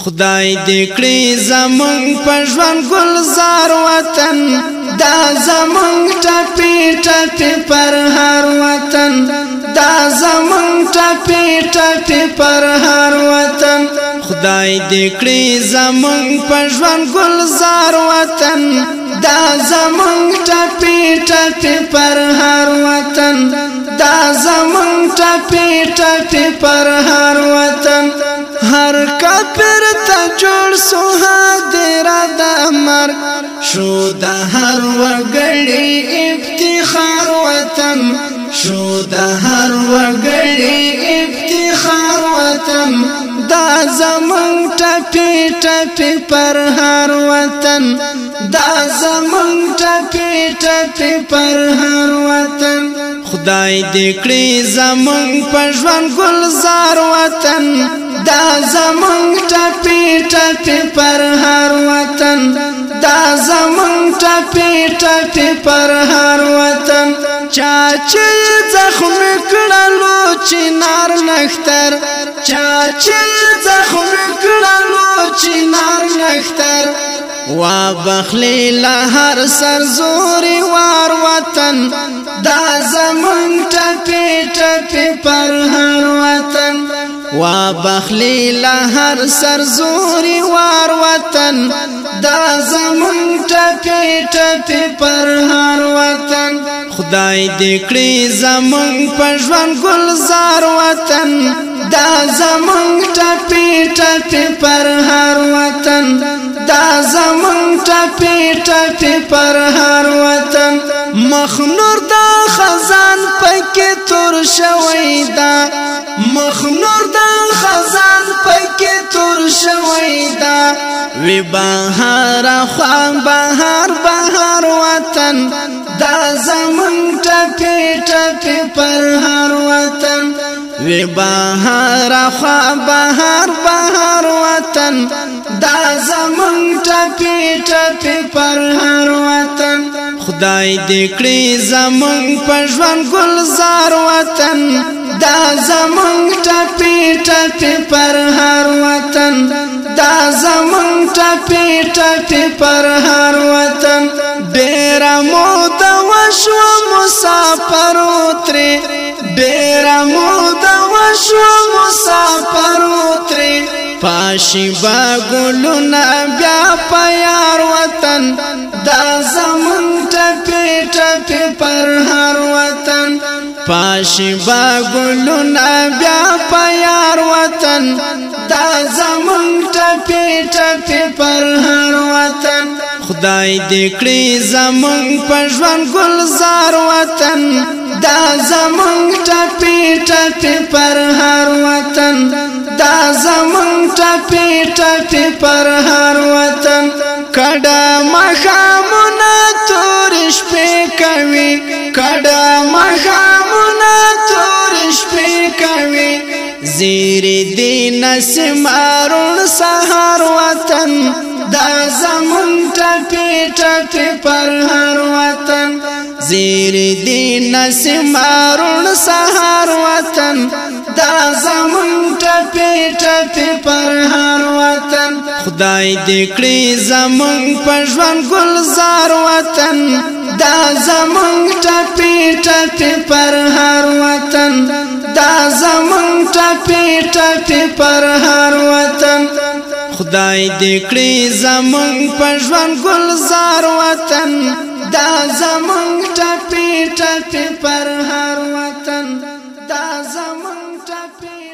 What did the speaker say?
خدای دې کړی زمونږ په ژوند ګلزار وطن دا زمونږ ټپي ټپي پر هر وطن دا زمونږ ټپي ټپي پر هر وطن خدای دې کړی زمونږ په ژوند ګلزار وطن دا زمونږ ټپي ټپي پر هر وطن دا زمونږ ټپي ټپي پر هر وطن هر کافر ته جوړ سو هدیره د مرګ شو د هر وګړي افتخار وطن شو د هر وګړي افتخار وطن دا زمونږ ټپي ټپي پر هر وطن دا زمونږ ټپي ټپي پر هر وطن خدای دې کړی زمونږ په ژوند ګلزار وطن دا زمونږ ټپي ټپي پر هر وطن دا زمونږ ټپي ټپي پر هر وطن چا چې زخم کړلو چنار نختر چا چې زخم کړلو چنار نختر وا بخلی لهر سر زوري وار وطن دا زمونږ ټپي ټپي پر هر وطن وا بخلی لهر سر زوري وار وطن دا زمونږ ټپي ټپي پر هر وطن خدای دې کړی زمونږ په ژوند ګلزار وطن دا زمونږ ټپي ټپي پر هر وطن دا زمونږ ټپي ټپي پر هر وطن مخنور دا خزان پکې تور شوی دا مخنور دا خزان پکې تور شوی دا وی بهار خوا بهار بهار وطن دا زمونږ ټپي ټپي پر هر وطن وی بهار خوا بهار بهار وطن دا زمونږ ټپي ټپي پر هر وطن خدای دې کړی زمونږ په ژوند ګلزار وطن دا زمونږ ټپي ټپي پر هر وطن دا زمونږ ټپي ټپي پر هر وطن ډېره موده وشوه مسافر وترې ډېره موده وشوه مسافر وترې پاشي با ګلونه بیا په یار وطن دا زمونږ ټپي ټپي پر هر وطن پاشي با ګلونه بیا په یار وطن دا زمونږ ټپي ټپي پر هر وطن خدای دې کړی زمونږ په ژوند ګلزار وطن دا زمونږ ټپي ټپي پر هر وطن دا زمونږ ټپي ټپي پر هر وطن کډه مخامونه تور شپې کوي کډه مخامونه تور شپې کوي زیری دی نسمارون سهار وطن دا زمونږ ټپي ټپي پر هر وطن زیری دی نسمارون سهار وطن دا زمونږ ټپي ټپي پر هر وطن خدای دې کړی زمونږ په ژوند ګلزار وطن دا زمونږ ټپي ټپي پر هر وطن دا زمونږ ټپي ټپي پر هر وطن خدای دې کړی زمونږ په ژوند ګلزار وطن دا زمونږ ټپي ټپي پر هر وطن دا زمونږ ټپي